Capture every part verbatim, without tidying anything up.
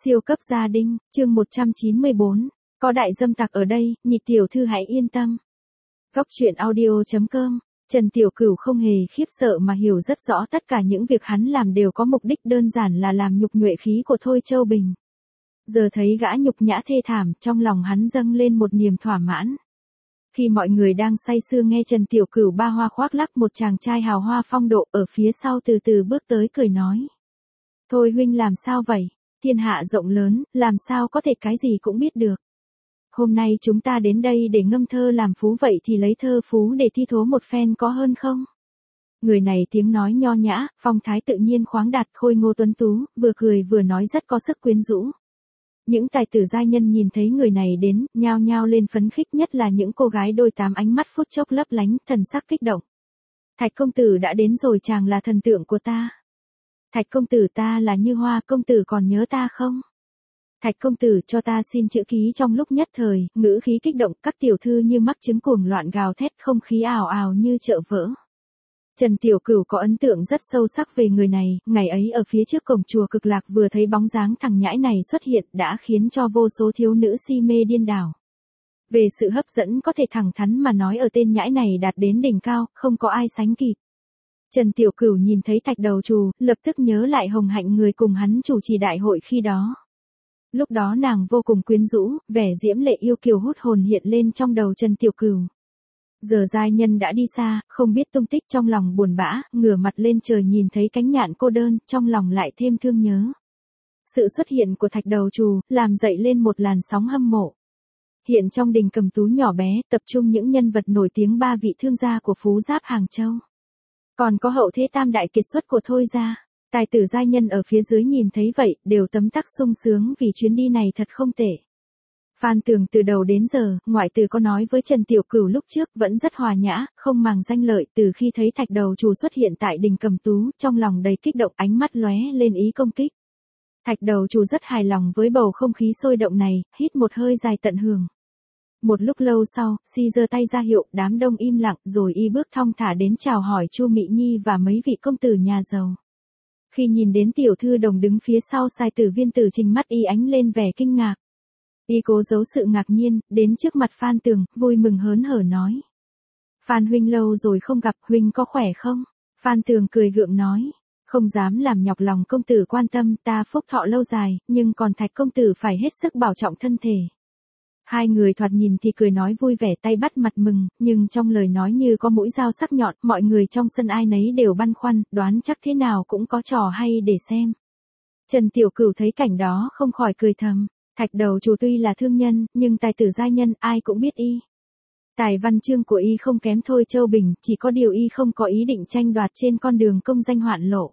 Siêu cấp gia đình, chương một trăm chín mươi bốn, có đại dâm tặc ở đây, nhị tiểu thư hãy yên tâm. Góc truyện audio.com, Trần Tiểu Cửu không hề khiếp sợ mà hiểu rất rõ tất cả những việc hắn làm đều có mục đích đơn giản là làm nhục nhuệ khí của Thôi Châu Bình. Giờ thấy gã nhục nhã thê thảm, trong lòng hắn dâng lên một niềm thỏa mãn. Khi mọi người đang say sưa nghe Trần Tiểu Cửu ba hoa khoác lác một chàng trai hào hoa phong độ ở phía sau từ từ bước tới cười nói. Thôi huynh làm sao vậy? Thiên hạ rộng lớn, làm sao có thể cái gì cũng biết được. Hôm nay chúng ta đến đây để ngâm thơ làm phú vậy thì lấy thơ phú để thi thố một phen có hơn không? Người này tiếng nói nho nhã, phong thái tự nhiên khoáng đạt khôi ngô tuấn tú, vừa cười vừa nói rất có sức quyến rũ. Những tài tử giai nhân nhìn thấy người này đến, nhao nhao lên phấn khích, nhất là những cô gái đôi tám ánh mắt phút chốc lấp lánh, thần sắc kích động. Thạch công tử đã đến rồi, chàng là thần tượng của ta. Thạch công tử, ta là Như Hoa, công tử còn nhớ ta không? Thạch công tử, cho ta xin chữ ký. Trong lúc nhất thời, ngữ khí kích động, các tiểu thư như mắc chứng cuồng loạn gào thét, không khí ào ào như chợ vỡ. Trần Tiểu Cửu có ấn tượng rất sâu sắc về người này, ngày ấy ở phía trước cổng chùa Cực Lạc vừa thấy bóng dáng thằng nhãi này xuất hiện đã khiến cho vô số thiếu nữ si mê điên đảo. Về sự hấp dẫn có thể thẳng thắn mà nói ở tên nhãi này đạt đến đỉnh cao, không có ai sánh kịp. Trần Tiểu Cửu nhìn thấy Thạch đầu trù, lập tức nhớ lại Hồng Hạnh người cùng hắn chủ trì đại hội khi đó. Lúc đó nàng vô cùng quyến rũ, vẻ diễm lệ yêu kiều hút hồn hiện lên trong đầu Trần Tiểu Cửu. Giờ giai nhân đã đi xa, không biết tung tích, trong lòng buồn bã, ngửa mặt lên trời nhìn thấy cánh nhạn cô đơn, trong lòng lại thêm thương nhớ. Sự xuất hiện của Thạch đầu trù, làm dậy lên một làn sóng hâm mộ. Hiện trong đình Cầm Tú nhỏ bé, tập trung những nhân vật nổi tiếng ba vị thương gia của Phú Giáp Hàng Châu. Còn có hậu thế tam đại kiệt xuất của Thôi gia. Tài tử giai nhân ở phía dưới nhìn thấy vậy, đều tấm tắc sung sướng vì chuyến đi này thật không tệ. Phan Tường từ đầu đến giờ, ngoại trừ có nói với Trần Tiểu Cửu lúc trước vẫn rất hòa nhã, không màng danh lợi. Từ khi thấy Thạch đầu trù xuất hiện tại đình Cầm Tú, trong lòng đầy kích động, ánh mắt lóe lên ý công kích. Thạch đầu trù rất hài lòng với bầu không khí sôi động này, hít một hơi dài tận hưởng. Một lúc lâu sau, si giơ tay ra hiệu, đám đông im lặng, rồi y bước thong thả đến chào hỏi Chu Mị Nhi và mấy vị công tử nhà giàu. Khi nhìn đến tiểu thư đồng đứng phía sau sai tử Viên Tử Trình, mắt y ánh lên vẻ kinh ngạc. Y cố giấu sự ngạc nhiên, đến trước mặt Phan Tường, vui mừng hớn hở nói. Phan huynh lâu rồi không gặp, huynh có khỏe không? Phan Tường cười gượng nói. Không dám làm nhọc lòng công tử quan tâm, ta phúc thọ lâu dài, nhưng còn Thạch công tử phải hết sức bảo trọng thân thể. Hai người thoạt nhìn thì cười nói vui vẻ, tay bắt mặt mừng, nhưng trong lời nói như có mũi dao sắc nhọn, mọi người trong sân ai nấy đều băn khoăn, đoán chắc thế nào cũng có trò hay để xem. Trần Tiểu Cửu thấy cảnh đó không khỏi cười thầm, Thạch đầu trù tuy là thương nhân, nhưng tài tử giai nhân ai cũng biết y. Tài văn chương của y không kém Thôi Châu Bình, chỉ có điều y không có ý định tranh đoạt trên con đường công danh hoạn lộ.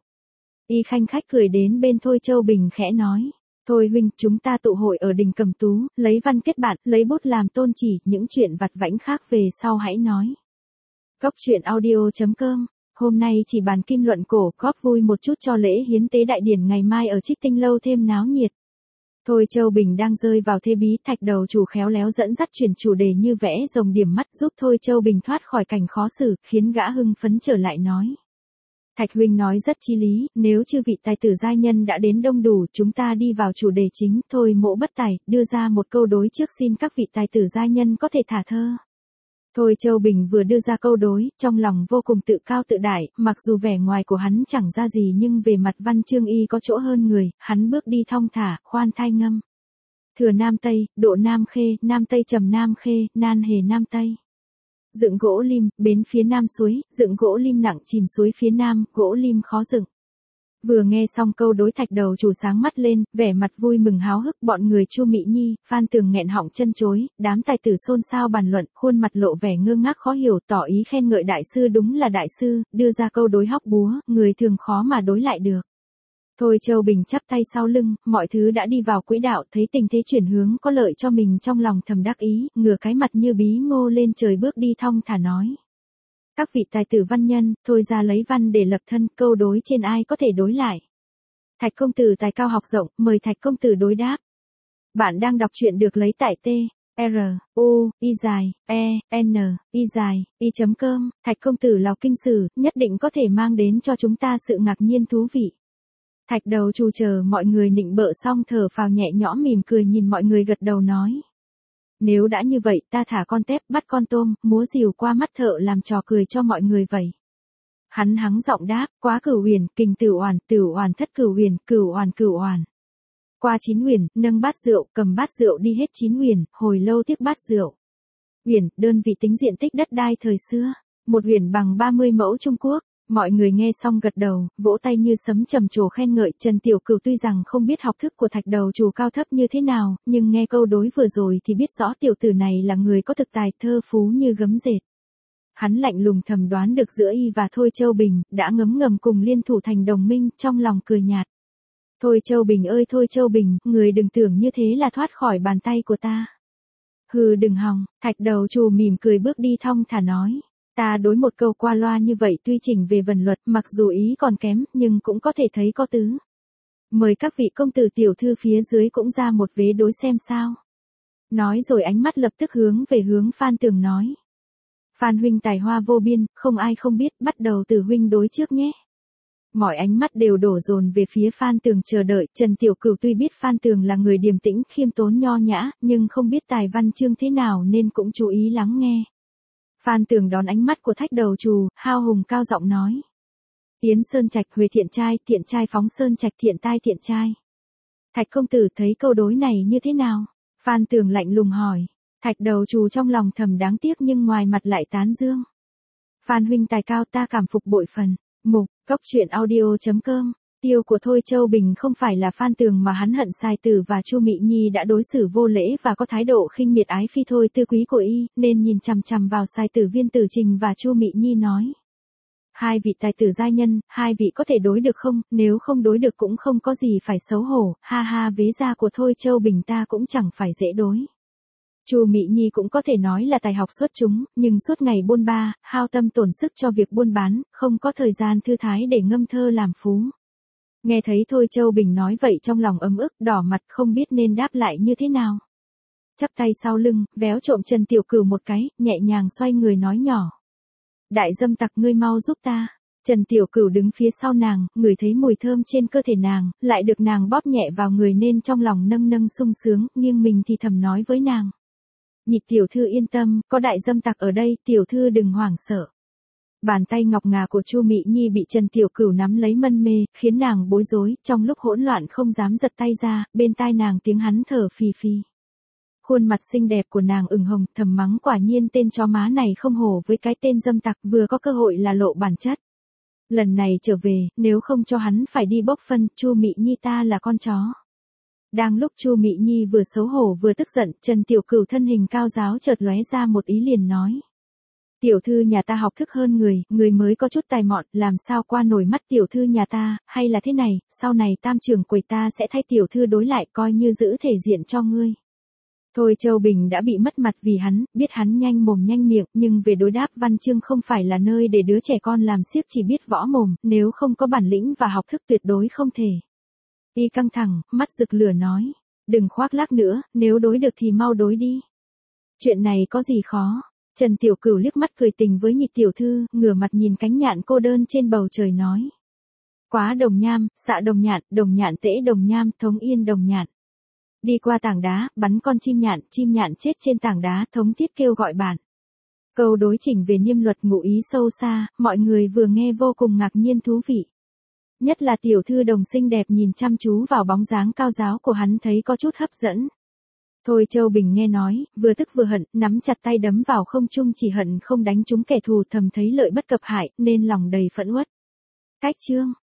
Y khanh khách cười đến bên Thôi Châu Bình khẽ nói. Thôi huynh, chúng ta tụ hội ở đình Cầm Tú, lấy văn kết bạn, lấy bút làm tôn chỉ, những chuyện vặt vãnh khác về sau hãy nói. Góc truyện audio.com, hôm nay chỉ bàn kim luận cổ, góp vui một chút cho lễ hiến tế đại điển ngày mai ở Trích Tinh Lâu thêm náo nhiệt. Thôi Châu Bình đang rơi vào thế bí, Thạch đầu trù khéo léo dẫn dắt chuyển chủ đề như vẽ rồng điểm mắt, giúp Thôi Châu Bình thoát khỏi cảnh khó xử, khiến gã hưng phấn trở lại nói. Thạch huynh nói rất chí lý, nếu chư vị tài tử giai nhân đã đến đông đủ, chúng ta đi vào chủ đề chính. Thôi Mỗ bất tài, đưa ra một câu đối trước, xin các vị tài tử giai nhân có thể thả thơ. Thôi Châu Bình vừa đưa ra câu đối, trong lòng vô cùng tự cao tự đại, mặc dù vẻ ngoài của hắn chẳng ra gì nhưng về mặt văn chương y có chỗ hơn người, hắn bước đi thong thả, khoan thai ngâm. Thừa Nam Tây, độ Nam Khê, Nam Tây trầm Nam Khê, nan hề Nam Tây. Dựng gỗ lim, bến phía nam suối, dựng gỗ lim nặng chìm suối phía nam, gỗ lim khó dựng. Vừa nghe xong câu đối, Thạch đầu trù sáng mắt lên, vẻ mặt vui mừng háo hức, bọn người Chu Mị Nhi, Phan Tường nghẹn họng chân chối, đám tài tử xôn xao bàn luận, khuôn mặt lộ vẻ ngơ ngác khó hiểu, tỏ ý khen ngợi đại sư đúng là đại sư, đưa ra câu đối hóc búa, người thường khó mà đối lại được. Thôi Châu Bình chắp tay sau lưng, mọi thứ đã đi vào quỹ đạo, thấy tình thế chuyển hướng có lợi cho mình, trong lòng thầm đắc ý, ngửa cái mặt như bí ngô lên trời bước đi thong thả nói. Các vị tài tử văn nhân, thôi ra lấy văn để lập thân, câu đối trên ai có thể đối lại. Thạch công tử tài cao học rộng, mời Thạch công tử đối đáp. Bạn đang đọc truyện được lấy tại T, R, U, I dài, E, N, I dài, I chấm com, Thạch công tử lọc kinh sử, nhất định có thể mang đến cho chúng ta sự ngạc nhiên thú vị. Thạch đầu trù chờ mọi người nịnh bợ xong thở phào nhẹ nhõm mỉm cười nhìn mọi người gật đầu nói. Nếu đã như vậy ta thả con tép bắt con tôm, múa rìu qua mắt thợ làm trò cười cho mọi người vậy. Hắn hắng giọng đáp, quá cửu huyền, kình tử oản, tử oản thất cửu huyền, cửu oản cửu oản. Qua chín huyền, nâng bát rượu, cầm bát rượu đi hết chín huyền, hồi lâu tiếc bát rượu. Huyền, đơn vị tính diện tích đất đai thời xưa. Một huyền bằng ba mươi mẫu Trung Quốc. Mọi người nghe xong gật đầu, vỗ tay như sấm trầm trồ khen ngợi. Trần Tiểu Cửu tuy rằng không biết học thức của thạch đầu trù cao thấp như thế nào, nhưng nghe câu đối vừa rồi thì biết rõ tiểu tử này là người có thực tài thơ phú như gấm dệt. Hắn lạnh lùng thầm đoán được giữa y và Thôi Châu Bình, đã ngấm ngầm cùng liên thủ thành đồng minh, trong lòng cười nhạt. Thôi Châu Bình ơi Thôi Châu Bình, người đừng tưởng như thế là thoát khỏi bàn tay của ta. Hừ đừng hòng, thạch đầu trù mỉm cười bước đi thong thả nói. Ta đối một câu qua loa như vậy tuy chỉnh về vần luật mặc dù ý còn kém nhưng cũng có thể thấy có tứ. Mời các vị công tử tiểu thư phía dưới cũng ra một vế đối xem sao. Nói rồi ánh mắt lập tức hướng về hướng Phan Tường nói. Phan huynh tài hoa vô biên, không ai không biết, bắt đầu từ huynh đối trước nhé. Mọi ánh mắt đều đổ dồn về phía Phan Tường chờ đợi. Trần Tiểu Cửu tuy biết Phan Tường là người điềm tĩnh khiêm tốn nho nhã, nhưng không biết tài văn chương thế nào nên cũng chú ý lắng nghe. Phan Tường đón ánh mắt của thạch đầu trù, hao hùng cao giọng nói. Tiến sơn trạch huề thiện trai, thiện trai phóng sơn trạch thiện tai thiện trai. Thạch công tử thấy câu đối này như thế nào? Phan Tường lạnh lùng hỏi. Thạch đầu trù trong lòng thầm đáng tiếc nhưng ngoài mặt lại tán dương. Phan huynh tài cao ta cảm phục bội phần. Mục, cốc truyện audio chấm com. Tiêu của Thôi Châu Bình không phải là Phan Tường mà hắn hận sai tử và Chu Mị Nhi đã đối xử vô lễ và có thái độ khinh miệt ái phi thôi tư quý của y, nên nhìn chằm chằm vào sai tử Viên Tử Trình và Chu Mị Nhi nói. Hai vị tài tử giai nhân, hai vị có thể đối được không, nếu không đối được cũng không có gì phải xấu hổ, ha ha vế gia của Thôi Châu Bình ta cũng chẳng phải dễ đối. Chu Mị Nhi cũng có thể nói là tài học xuất chúng, nhưng suốt ngày buôn ba, hao tâm tổn sức cho việc buôn bán, không có thời gian thư thái để ngâm thơ làm phú. Nghe thấy Thôi Châu Bình nói vậy trong lòng ấm ức, đỏ mặt không biết nên đáp lại như thế nào. Chắp tay sau lưng, véo trộm Trần Tiểu Cửu một cái, nhẹ nhàng xoay người nói nhỏ. Đại dâm tặc ngươi mau giúp ta. Trần Tiểu Cửu đứng phía sau nàng, ngửi thấy mùi thơm trên cơ thể nàng, lại được nàng bóp nhẹ vào người nên trong lòng nâng nâng sung sướng, nghiêng mình thì thầm nói với nàng. Nhị tiểu thư yên tâm, có đại dâm tặc ở đây, tiểu thư đừng hoảng sợ. Bàn tay ngọc ngà của Chu Mị Nhi bị Trần Tiểu Cửu nắm lấy mân mê, khiến nàng bối rối, trong lúc hỗn loạn không dám giật tay ra, bên tai nàng tiếng hắn thở phì phì. Khuôn mặt xinh đẹp của nàng ửng hồng, thầm mắng quả nhiên tên chó má này không hổ với cái tên dâm tặc, vừa có cơ hội là lộ bản chất. Lần này trở về, nếu không cho hắn phải đi bốc phân, Chu Mị Nhi ta là con chó. Đang lúc Chu Mị Nhi vừa xấu hổ vừa tức giận, Trần Tiểu Cửu thân hình cao giáo chợt lóe ra một ý liền nói. Tiểu thư nhà ta học thức hơn người, người mới có chút tài mọn, làm sao qua nổi mắt tiểu thư nhà ta, hay là thế này, sau này tam trưởng quầy ta sẽ thay tiểu thư đối lại coi như giữ thể diện cho ngươi. Thôi Châu Bình đã bị mất mặt vì hắn, biết hắn nhanh mồm nhanh miệng, nhưng về đối đáp văn chương không phải là nơi để đứa trẻ con làm xiếc chỉ biết võ mồm, nếu không có bản lĩnh và học thức tuyệt đối không thể. Y căng thẳng, mắt rực lửa nói, đừng khoác lác nữa, nếu đối được thì mau đối đi. Chuyện này có gì khó. Trần Tiểu Cửu liếc mắt cười tình với Nhị tiểu thư, ngửa mặt nhìn cánh nhạn cô đơn trên bầu trời nói. Quá đồng nham, xạ đồng nhạn, đồng nhạn tễ đồng nham, thống yên đồng nhạn. Đi qua tảng đá, bắn con chim nhạn, chim nhạn chết trên tảng đá, thống thiết kêu gọi bạn. Câu đối chỉnh về niêm luật ngụ ý sâu xa, mọi người vừa nghe vô cùng ngạc nhiên thú vị. Nhất là tiểu thư đồng xinh đẹp nhìn chăm chú vào bóng dáng cao giáo của hắn thấy có chút hấp dẫn. Thôi Châu Bình nghe nói, vừa tức vừa hận, nắm chặt tay đấm vào không trung chỉ hận không đánh trúng kẻ thù thầm thấy lợi bất cập hại, nên lòng đầy phẫn uất. Cách chương.